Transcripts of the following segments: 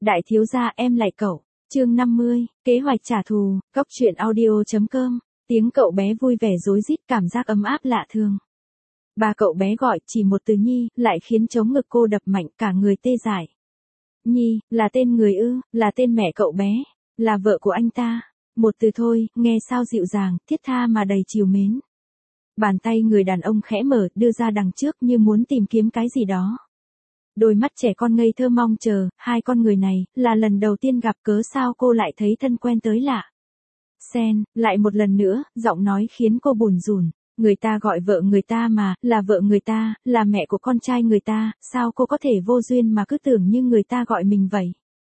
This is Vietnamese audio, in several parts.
Đại thiếu gia em lại cậu. Chương 50, kế hoạch trả thù, Cốc truyện audio.com. Tiếng cậu bé vui vẻ rối rít, cảm giác ấm áp lạ thường. Ba cậu bé gọi chỉ một từ Nhi, lại khiến trống ngực cô đập mạnh, cả người tê dại. Nhi, là tên người ư, là tên mẹ cậu bé, là vợ của anh ta. Một từ thôi, nghe sao dịu dàng, thiết tha mà đầy trìu mến. Bàn tay người đàn ông khẽ mở, đưa ra đằng trước như muốn tìm kiếm cái gì đó. Đôi mắt trẻ con ngây thơ mong chờ, hai con người này, là lần đầu tiên gặp, cớ sao cô lại thấy thân quen tới lạ. Sen, lại một lần nữa, giọng nói khiến cô bủn rủn. Người ta gọi vợ người ta mà, là vợ người ta, là mẹ của con trai người ta, sao cô có thể vô duyên mà cứ tưởng như người ta gọi mình vậy.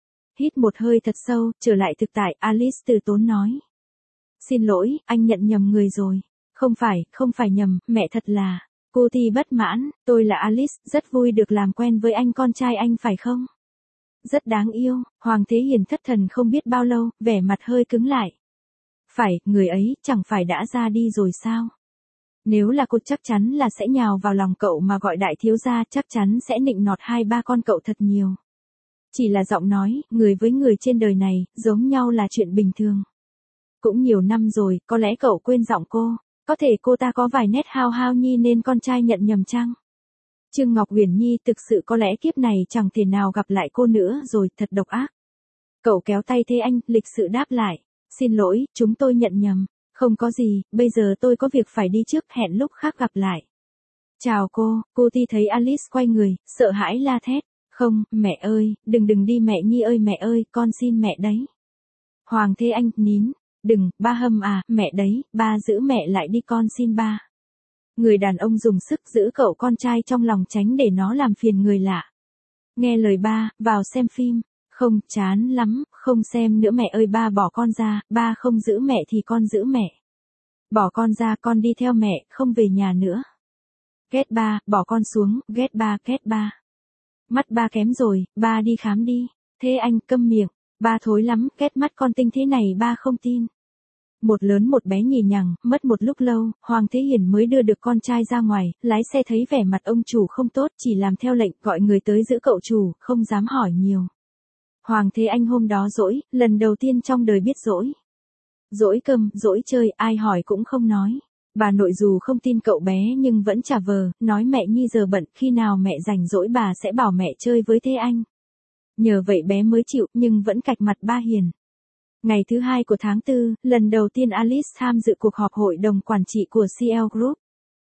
Hít một hơi thật sâu, trở lại thực tại, Alice từ tốn nói. Xin lỗi, anh nhận nhầm người rồi. Không phải nhầm, mẹ thật là. Cô thì bất mãn, tôi là Alice, rất vui được làm quen với anh, con trai anh phải không? Rất đáng yêu, Hoàng Thế Hiền thất thần không biết bao lâu, vẻ mặt hơi cứng lại. Phải, người ấy, chẳng phải đã ra đi rồi sao? Nếu là cô chắc chắn là sẽ nhào vào lòng cậu mà gọi đại thiếu gia, chắc chắn sẽ nịnh nọt hai ba con cậu thật nhiều. Chỉ là giọng nói, người với người trên đời này, giống nhau là chuyện bình thường. Cũng nhiều năm rồi, có lẽ cậu quên giọng cô. Có thể cô ta có vài nét hao hao Nhi nên con trai nhận nhầm chăng? Trương Ngọc Uyển Nhi thực sự có lẽ kiếp này chẳng thể nào gặp lại cô nữa rồi, thật độc ác. Cậu kéo tay Thế Anh, lịch sự đáp lại. Xin lỗi, chúng tôi nhận nhầm. Không có gì, bây giờ tôi có việc phải đi trước, hẹn lúc khác gặp lại. Chào cô Ti thấy Alice quay người, sợ hãi la thét. Không, mẹ ơi, đừng đi mẹ mẹ ơi, con xin mẹ đấy. Hoàng Thế Anh, nín. Đừng, ba hâm à, mẹ đấy, ba giữ mẹ lại đi, con xin ba. Người đàn ông dùng sức giữ cậu con trai trong lòng tránh để nó làm phiền người lạ. Nghe lời ba, vào xem phim. Không, chán lắm, không xem nữa mẹ ơi, ba bỏ con ra, ba không giữ mẹ thì con giữ mẹ. Bỏ con ra, con đi theo mẹ, không về nhà nữa. Ghét ba, bỏ con xuống, ghét ba. Mắt ba kém rồi, ba đi khám đi. Thế Anh, câm miệng, ba thối lắm, ghét mắt con tinh thế này ba không tin. Một lớn một bé nhì nhằng, mất một lúc lâu, Hoàng Thế Hiền mới đưa được con trai ra ngoài, lái xe thấy vẻ mặt ông chủ không tốt, chỉ làm theo lệnh, gọi người tới giữ cậu chủ, không dám hỏi nhiều. Hoàng Thế Anh hôm đó dỗi, lần đầu tiên trong đời biết dỗi. Dỗi cơm, dỗi chơi, ai hỏi cũng không nói. Bà nội dù không tin cậu bé nhưng vẫn trả vờ, nói mẹ Nhi giờ bận, khi nào mẹ rảnh rỗi bà sẽ bảo mẹ chơi với Thế Anh. Nhờ vậy bé mới chịu, nhưng vẫn cạch mặt ba Hiền. Ngày thứ 2 của tháng 4, lần đầu tiên Alice tham dự cuộc họp hội đồng quản trị của CL Group.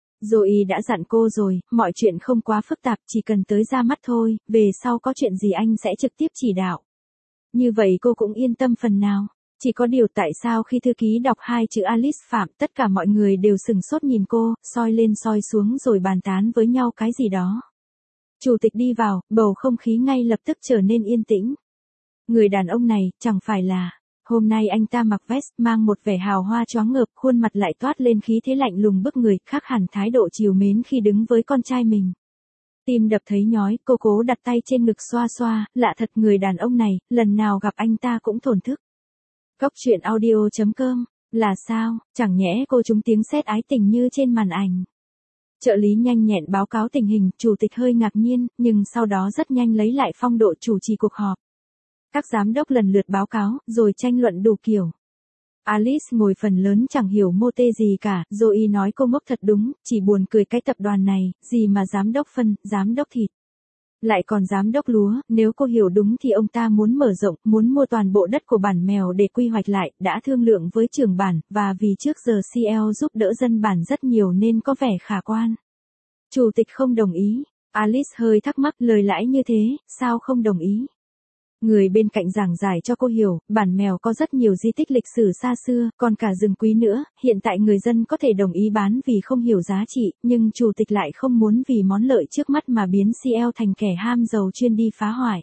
Zoe đã dặn cô rồi, mọi chuyện không quá phức tạp, chỉ cần tới ra mắt thôi, về sau có chuyện gì anh sẽ trực tiếp chỉ đạo. Như vậy cô cũng yên tâm phần nào. Chỉ có điều tại sao khi thư ký đọc hai chữ Alice Phạm, tất cả mọi người đều sừng sốt nhìn cô, soi lên soi xuống rồi bàn tán với nhau cái gì đó. Chủ tịch đi vào, bầu không khí ngay lập tức trở nên yên tĩnh. Người đàn ông này, chẳng phải là... Hôm nay anh ta mặc vest, mang một vẻ hào hoa choáng ngợp, khuôn mặt lại toát lên khí thế lạnh lùng bức người, khác hẳn thái độ trìu mến khi đứng với con trai mình. Tim đập thấy nhói, cô cố đặt tay trên ngực xoa xoa, lạ thật, người đàn ông này, lần nào gặp anh ta cũng thổn thức. Cốc truyện audio.com, là sao, chẳng nhẽ cô trúng tiếng sét ái tình như trên màn ảnh. Trợ lý nhanh nhẹn báo cáo tình hình, chủ tịch hơi ngạc nhiên, nhưng sau đó rất nhanh lấy lại phong độ chủ trì cuộc họp. Các giám đốc lần lượt báo cáo, rồi tranh luận đủ kiểu. Alice ngồi phần lớn chẳng hiểu mô tê gì cả, Zoe nói cô ngốc thật đúng, chỉ buồn cười cái tập đoàn này, gì mà giám đốc phân, giám đốc thịt. Lại còn giám đốc lúa, nếu cô hiểu đúng thì ông ta muốn mở rộng, muốn mua toàn bộ đất của bản mèo để quy hoạch lại, đã thương lượng với trưởng bản, và vì trước giờ CL giúp đỡ dân bản rất nhiều nên có vẻ khả quan. Chủ tịch không đồng ý, Alice hơi thắc mắc, lời lãi như thế, sao không đồng ý? Người bên cạnh giảng giải cho cô hiểu, bản mèo có rất nhiều di tích lịch sử xa xưa, còn cả rừng quý nữa, hiện tại người dân có thể đồng ý bán vì không hiểu giá trị, nhưng chủ tịch lại không muốn vì món lợi trước mắt mà biến CL thành kẻ ham giàu chuyên đi phá hoại.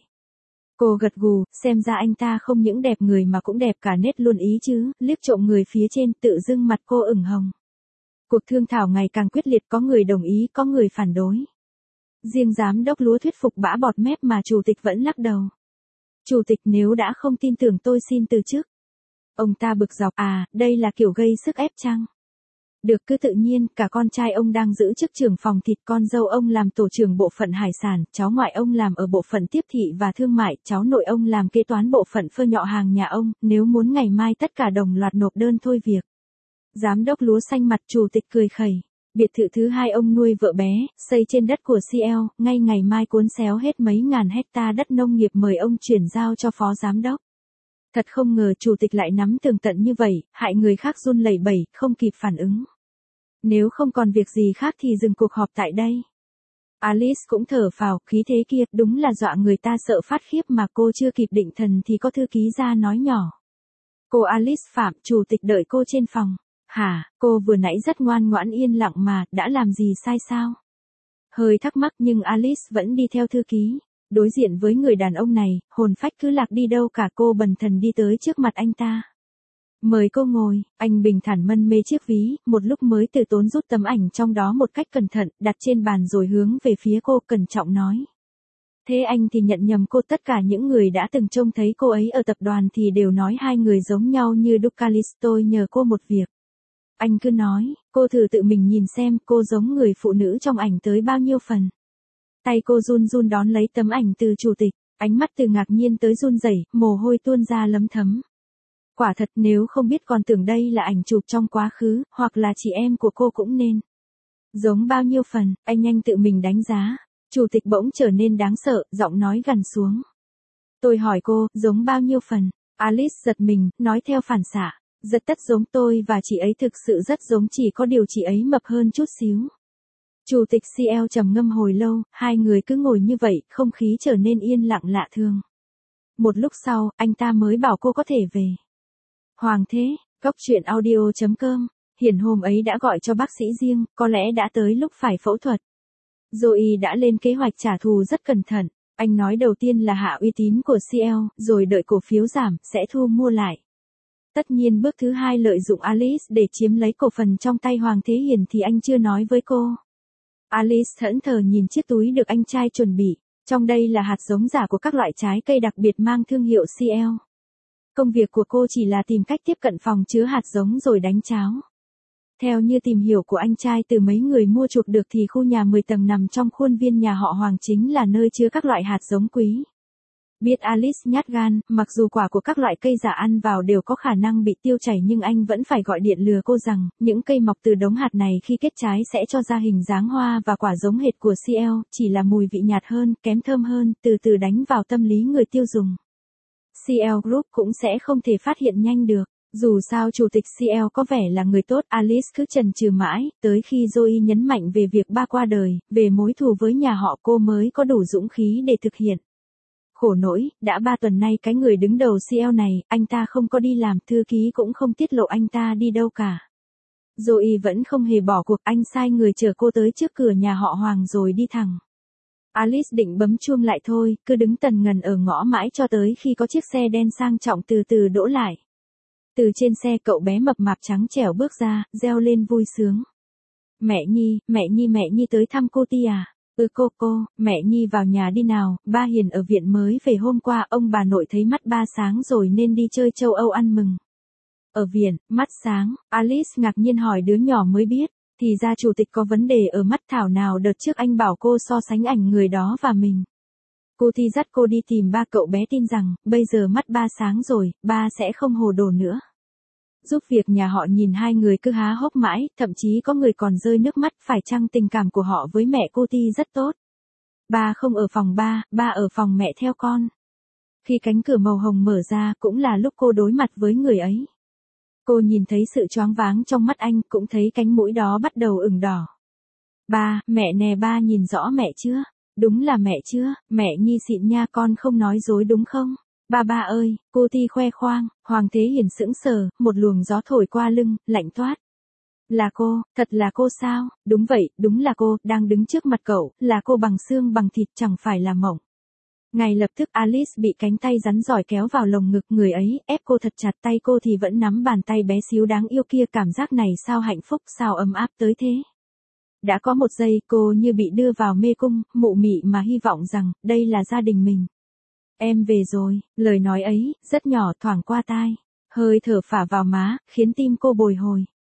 Cô gật gù, xem ra anh ta không những đẹp người mà cũng đẹp cả nết luôn ý chứ, liếc trộm người phía trên, tự dưng mặt cô ửng hồng. Cuộc thương thảo ngày càng quyết liệt, có người đồng ý, có người phản đối. Riêng giám đốc lúa thuyết phục bã bọt mép mà chủ tịch vẫn lắc đầu. Chủ tịch, nếu đã không tin tưởng tôi xin từ chức. Ông ta bực dọc, đây là kiểu gây sức ép chăng? Được cứ tự nhiên, cả con trai ông đang giữ chức trưởng phòng thịt, con dâu ông làm tổ trưởng bộ phận hải sản, cháu ngoại ông làm ở bộ phận tiếp thị và thương mại, cháu nội ông làm kế toán bộ phận phơ nhọ hàng nhà ông, nếu muốn ngày mai tất cả đồng loạt nộp đơn thôi việc. Giám đốc lúa xanh mặt chủ tịch cười khẩy. Biệt thự thứ hai ông nuôi vợ bé, xây trên đất của CL, ngay ngày mai cuốn xéo hết mấy ngàn hecta đất nông nghiệp mời ông chuyển giao cho phó giám đốc. Thật không ngờ chủ tịch lại nắm tường tận như vậy, hại người khác run lẩy bẩy, không kịp phản ứng. Nếu không còn việc gì khác thì dừng cuộc họp tại đây. Alice cũng thở phào, khí thế kia, đúng là dọa người ta sợ phát khiếp mà cô chưa kịp định thần thì có thư ký ra nói nhỏ. Cô Alice Phạm, chủ tịch đợi cô trên phòng. Hả, cô vừa nãy rất ngoan ngoãn yên lặng mà, đã làm gì sai sao? Hơi thắc mắc nhưng Alice vẫn đi theo thư ký. Đối diện với người đàn ông này, hồn phách cứ lạc đi đâu cả, cô bần thần đi tới trước mặt anh ta. Mời cô ngồi, anh bình thản mân mê chiếc ví, một lúc mới từ tốn rút tấm ảnh trong đó một cách cẩn thận, đặt trên bàn rồi hướng về phía cô cẩn trọng nói. Thế anh thì nhận nhầm cô, tất cả những người đã từng trông thấy cô ấy ở tập đoàn thì đều nói hai người giống nhau như Ducalis, tôi nhờ cô một việc. Anh cứ nói, cô thử tự mình nhìn xem cô giống người phụ nữ trong ảnh tới bao nhiêu phần. Tay cô run run đón lấy tấm ảnh từ chủ tịch, ánh mắt từ ngạc nhiên tới run rẩy, mồ hôi tuôn ra lấm thấm. Quả thật nếu không biết còn tưởng đây là ảnh chụp trong quá khứ, hoặc là chị em của cô cũng nên. Giống bao nhiêu phần, anh nhanh tự mình đánh giá. Chủ tịch bỗng trở nên đáng sợ, giọng nói gằn xuống. Tôi hỏi cô, giống bao nhiêu phần? Alice giật mình, nói theo phản xạ. Rất tất giống, tôi và chị ấy thực sự rất giống, chỉ có điều chị ấy mập hơn chút xíu. Chủ tịch CL trầm ngâm hồi lâu, hai người cứ ngồi như vậy, không khí trở nên yên lặng lạ thường. Một lúc sau, anh ta mới bảo cô có thể về. Hoàng thế, Cóc truyện audio.com, hiển hôm ấy đã gọi cho bác sĩ riêng, có lẽ đã tới lúc phải phẫu thuật. Zoe đã lên kế hoạch trả thù rất cẩn thận, anh nói đầu tiên là hạ uy tín của CL, rồi đợi cổ phiếu giảm, sẽ thu mua lại. Tất nhiên bước thứ hai lợi dụng Alice để chiếm lấy cổ phần trong tay Hoàng Thế Hiển thì anh chưa nói với cô. Alice thẫn thờ nhìn chiếc túi được anh trai chuẩn bị, trong đây là hạt giống giả của các loại trái cây đặc biệt mang thương hiệu CL. Công việc của cô chỉ là tìm cách tiếp cận phòng chứa hạt giống rồi đánh cháo. Theo như tìm hiểu của anh trai từ mấy người mua chuộc được thì khu nhà 10 tầng nằm trong khuôn viên nhà họ Hoàng chính là nơi chứa các loại hạt giống quý. Biết Alice nhát gan, mặc dù quả của các loại cây giả ăn vào đều có khả năng bị tiêu chảy nhưng anh vẫn phải gọi điện lừa cô rằng, những cây mọc từ đống hạt này khi kết trái sẽ cho ra hình dáng hoa và quả giống hệt của CL, chỉ là mùi vị nhạt hơn, kém thơm hơn, từ từ đánh vào tâm lý người tiêu dùng. CL Group cũng sẽ không thể phát hiện nhanh được. Dù sao chủ tịch CL có vẻ là người tốt, Alice cứ chần chừ mãi, tới khi Zoe nhấn mạnh về việc ba qua đời, về mối thù với nhà họ cô mới có đủ dũng khí để thực hiện. Khổ nỗi, đã 3 tuần nay cái người đứng đầu CL này, anh ta không có đi làm, thư ký cũng không tiết lộ anh ta đi đâu cả. Zoe vẫn không hề bỏ cuộc, anh sai người chở cô tới trước cửa nhà họ Hoàng rồi đi thẳng. Alice định bấm chuông lại thôi, cứ đứng tần ngần ở ngõ mãi cho tới khi có chiếc xe đen sang trọng từ từ đỗ lại. Từ trên xe cậu bé mập mạp trắng trẻo bước ra, reo lên vui sướng. Mẹ Nhi tới thăm cô Ti à? Cô, mẹ Nhi vào nhà đi nào, ba Hiền ở viện mới về hôm qua, ông bà nội thấy mắt ba sáng rồi nên đi chơi châu Âu ăn mừng. Ở viện, mắt sáng, Alice ngạc nhiên hỏi đứa nhỏ mới biết, thì ra chủ tịch có vấn đề ở mắt, thảo nào đợt trước anh bảo cô so sánh ảnh người đó và mình. Cô Ti dắt cô đi tìm ba, cậu bé tin rằng, bây giờ mắt ba sáng rồi, ba sẽ không hồ đồ nữa. Giúp việc nhà họ nhìn hai người cứ há hốc mãi, thậm chí có người còn rơi nước mắt, phải chăng tình cảm của họ với mẹ cô Ti rất tốt. Ba không ở phòng ba ở phòng mẹ theo con. Khi cánh cửa màu hồng mở ra cũng là lúc cô đối mặt với người ấy. Cô nhìn thấy sự choáng váng trong mắt anh, cũng thấy cánh mũi đó bắt đầu ửng đỏ. Ba, mẹ nè, ba nhìn rõ mẹ chưa? Đúng là mẹ chưa, mẹ Nhi xịn nha, con không nói dối đúng không? Ba ơi, cô Ti khoe khoang. Hoàng Thế Hiển sững sờ, một luồng gió thổi qua lưng, lạnh toát. Là cô, thật là cô sao? Đúng vậy, đúng là cô, đang đứng trước mặt cậu, là cô bằng xương bằng thịt, chẳng phải là mộng. Ngay lập tức Alice bị cánh tay rắn giỏi kéo vào lồng ngực người ấy, ép cô thật chặt, tay cô thì vẫn nắm bàn tay bé xíu đáng yêu kia, cảm giác này sao hạnh phúc, sao ấm áp tới thế. Đã có một giây cô như bị đưa vào mê cung, mụ mị mà hy vọng rằng, đây là gia đình mình. Em về rồi, lời nói ấy, rất nhỏ thoảng qua tai, hơi thở phả vào má, khiến tim cô bồi hồi.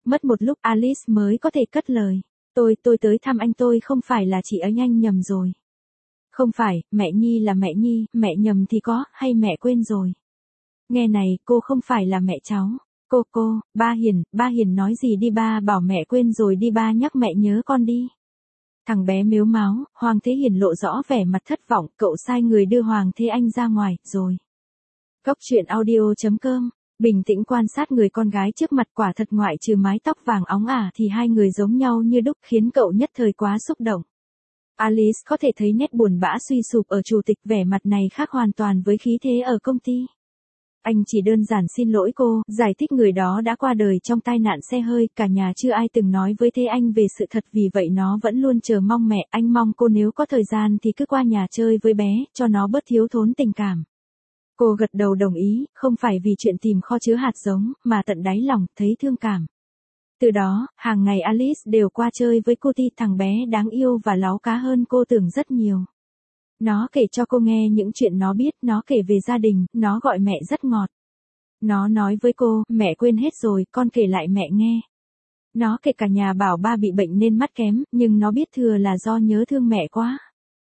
Mất một lúc Alice mới có thể cất lời. Tôi tới thăm anh, tôi không phải là chị ấy, anh nhầm rồi. Không phải, mẹ Nhi là mẹ Nhi, mẹ nhầm thì có, hay mẹ quên rồi. Nghe này, cô không phải là mẹ cháu. Cô, ba Hiền nói gì đi, ba bảo mẹ quên rồi đi, ba nhắc mẹ nhớ con đi. Thằng bé mếu máo, Hoàng Thế Hiền lộ rõ vẻ mặt thất vọng, cậu sai người đưa Hoàng Thế Anh ra ngoài, rồi. Góc truyện audio.com, bình tĩnh quan sát người con gái trước mặt, quả thật ngoại trừ mái tóc vàng óng ả thì hai người giống nhau như đúc, khiến cậu nhất thời quá xúc động. Alice có thể thấy nét buồn bã suy sụp ở chủ tịch, vẻ mặt này khác hoàn toàn với khí thế ở công ty. Anh chỉ đơn giản xin lỗi cô, giải thích người đó đã qua đời trong tai nạn xe hơi, cả nhà chưa ai từng nói với Thế Anh về sự thật, vì vậy nó vẫn luôn chờ mong mẹ. Anh mong cô nếu có thời gian thì cứ qua nhà chơi với bé, cho nó bớt thiếu thốn tình cảm. Cô gật đầu đồng ý, không phải vì chuyện tìm kho chứa hạt giống, mà tận đáy lòng, thấy thương cảm. Từ đó, hàng ngày Alice đều qua chơi với cô Ti, thằng bé đáng yêu và láu cá hơn cô tưởng rất nhiều. Nó kể cho cô nghe những chuyện nó biết, nó kể về gia đình, nó gọi mẹ rất ngọt. Nó nói với cô, mẹ quên hết rồi, con kể lại mẹ nghe. Nó kể cả nhà bảo ba bị bệnh nên mắt kém, nhưng nó biết thừa là do nhớ thương mẹ quá.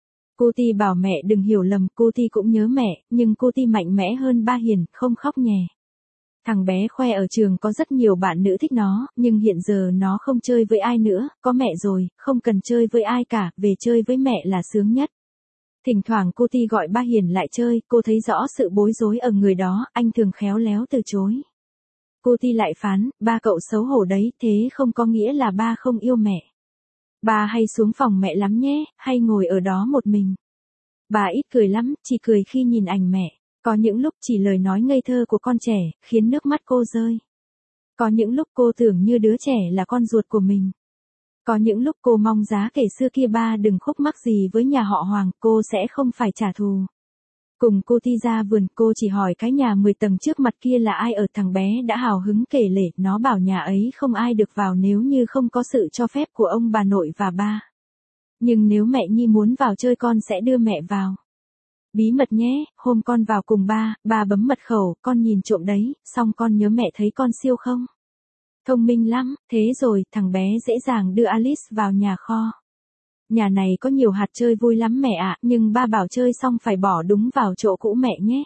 Cô Ti bảo mẹ đừng hiểu lầm, cô Ti cũng nhớ mẹ, nhưng cô Ti mạnh mẽ hơn ba Hiền, không khóc nhè. Thằng bé khoe ở trường có rất nhiều bạn nữ thích nó, nhưng hiện giờ nó không chơi với ai nữa, có mẹ rồi, không cần chơi với ai cả, về chơi với mẹ là sướng nhất. Thỉnh thoảng cô Ti gọi ba Hiền lại chơi, cô thấy rõ sự bối rối ở người đó, anh thường khéo léo từ chối. Cô Ti lại phán, ba cậu xấu hổ đấy, thế không có nghĩa là ba không yêu mẹ. Ba hay xuống phòng mẹ lắm nhé, hay ngồi ở đó một mình. Bà ít cười lắm, chỉ cười khi nhìn ảnh mẹ. Có những lúc chỉ lời nói ngây thơ của con trẻ, khiến nước mắt cô rơi. Có những lúc cô tưởng như đứa trẻ là con ruột của mình. Có những lúc cô mong giá kể xưa kia ba đừng khúc mắc gì với nhà họ Hoàng, cô sẽ không phải trả thù. Cùng cô Ti ra vườn, cô chỉ hỏi cái nhà 10 tầng trước mặt kia là ai ở, thằng bé đã hào hứng kể lể, nó bảo nhà ấy không ai được vào nếu như không có sự cho phép của ông bà nội và ba. Nhưng nếu mẹ Nhi muốn vào chơi con sẽ đưa mẹ vào. Bí mật nhé, hôm con vào cùng ba bấm mật khẩu, con nhìn trộm đấy, xong con nhớ mẹ thấy con siêu không? Thông minh lắm, thế rồi, thằng bé dễ dàng đưa Alice vào nhà kho. Nhà này có nhiều hạt chơi vui lắm mẹ ạ, nhưng ba bảo chơi xong phải bỏ đúng vào chỗ cũ mẹ nhé.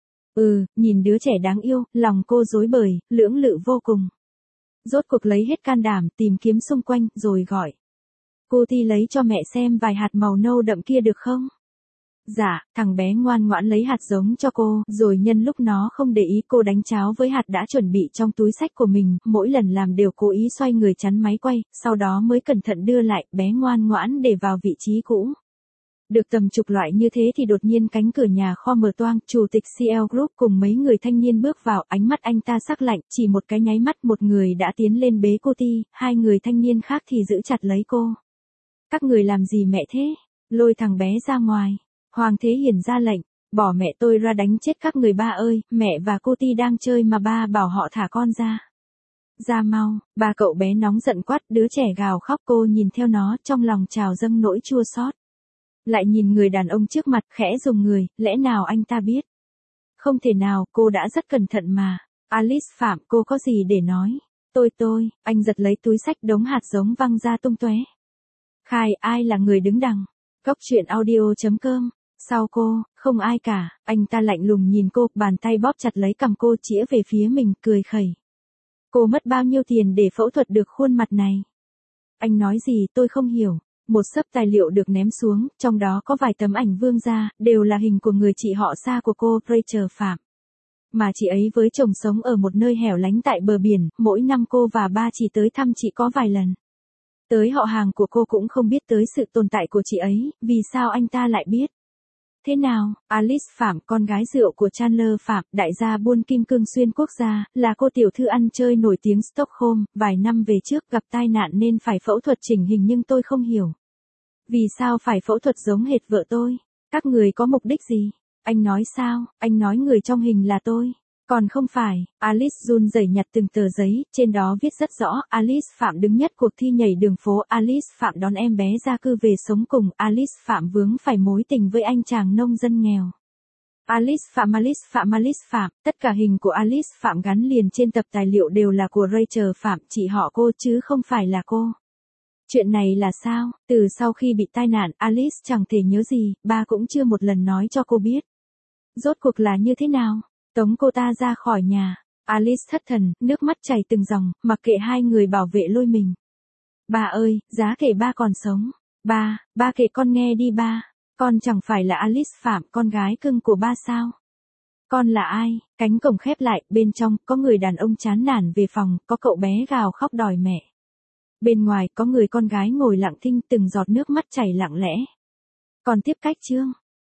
Nhìn đứa trẻ đáng yêu, lòng cô rối bời, lưỡng lự vô cùng. Rốt cuộc lấy hết can đảm, tìm kiếm xung quanh, rồi gọi. Cô Ti lấy cho mẹ xem vài hạt màu nâu đậm kia được không? Dạ, thằng bé ngoan ngoãn lấy hạt giống cho cô, rồi nhân lúc nó không để ý cô đánh cháo với hạt đã chuẩn bị trong túi xách của mình, mỗi lần làm đều cố ý xoay người chắn máy quay, sau đó mới cẩn thận đưa lại, bé ngoan ngoãn để vào vị trí cũ. Được tầm chục loại như thế thì đột nhiên cánh cửa nhà kho mở toang, chủ tịch CL Group cùng mấy người thanh niên bước vào, ánh mắt anh ta sắc lạnh, chỉ một cái nháy mắt một người đã tiến lên bế cô Ti, hai người thanh niên khác thì giữ chặt lấy cô. Các người làm gì mẹ thế? Lôi thằng bé ra ngoài. Hoàng Thế Hiền ra lệnh, bỏ mẹ tôi ra đánh chết các người ba ơi, mẹ và cô Ti đang chơi mà ba bảo họ thả con ra. Ra mau, ba cậu bé nóng giận quát, đứa trẻ gào khóc, cô nhìn theo nó, trong lòng trào dâng nỗi chua xót. Lại nhìn người đàn ông trước mặt, khẽ rùng người, lẽ nào anh ta biết? Không thể nào, cô đã rất cẩn thận mà. Alice Phạm, cô có gì để nói? Anh giật lấy túi xách, đống hạt giống văng ra tung tóe. Khai, ai là người đứng đằng? Góc truyện audio.com. Sau cô, không ai cả, anh ta lạnh lùng nhìn cô, bàn tay bóp chặt lấy cằm cô, chĩa về phía mình, cười khẩy. Cô mất bao nhiêu tiền để phẫu thuật được khuôn mặt này? Anh nói gì tôi không hiểu. Một xấp tài liệu được ném xuống, trong đó có vài tấm ảnh vương gia, đều là hình của người chị họ xa của cô, Rachel Phạm. Mà chị ấy với chồng sống ở một nơi hẻo lánh tại bờ biển, mỗi năm cô và ba chỉ tới thăm chị có vài lần. Tới họ hàng của cô cũng không biết tới sự tồn tại của chị ấy, vì sao anh ta lại biết? Thế nào, Alice Phạm, con gái rượu của Chandler Phạm, đại gia buôn kim cương xuyên quốc gia, là cô tiểu thư ăn chơi nổi tiếng Stockholm, vài năm về trước gặp tai nạn nên phải phẫu thuật chỉnh hình, nhưng tôi không hiểu. Vì sao phải phẫu thuật giống hệt vợ tôi? Các người có mục đích gì? Anh nói sao? Anh nói người trong hình là tôi. Còn không phải, Alice run rẩy nhặt từng tờ giấy, trên đó viết rất rõ, Alice Phạm đứng nhất cuộc thi nhảy đường phố, Alice Phạm đón em bé gia cư về sống cùng, Alice Phạm vướng phải mối tình với anh chàng nông dân nghèo. Alice Phạm, tất cả hình của Alice Phạm gắn liền trên tập tài liệu đều là của Rachel Phạm, chị họ cô chứ không phải là cô. Chuyện này là sao? Từ sau khi bị tai nạn, Alice chẳng thể nhớ gì, ba cũng chưa một lần nói cho cô biết. Rốt cuộc là như thế nào? Tống cô ta ra khỏi nhà. Alice thất thần, nước mắt chảy từng dòng, mặc kệ hai người bảo vệ lôi mình. Ba ơi, giá kể ba còn sống. Ba kể con nghe đi ba. Con chẳng phải là Alice Phạm, con gái cưng của ba sao? Con là ai? Cánh cổng khép lại, bên trong, có người đàn ông chán nản về phòng, có cậu bé gào khóc đòi mẹ. Bên ngoài, có người con gái ngồi lặng thinh, từng giọt nước mắt chảy lặng lẽ. Còn tiếp cách chương.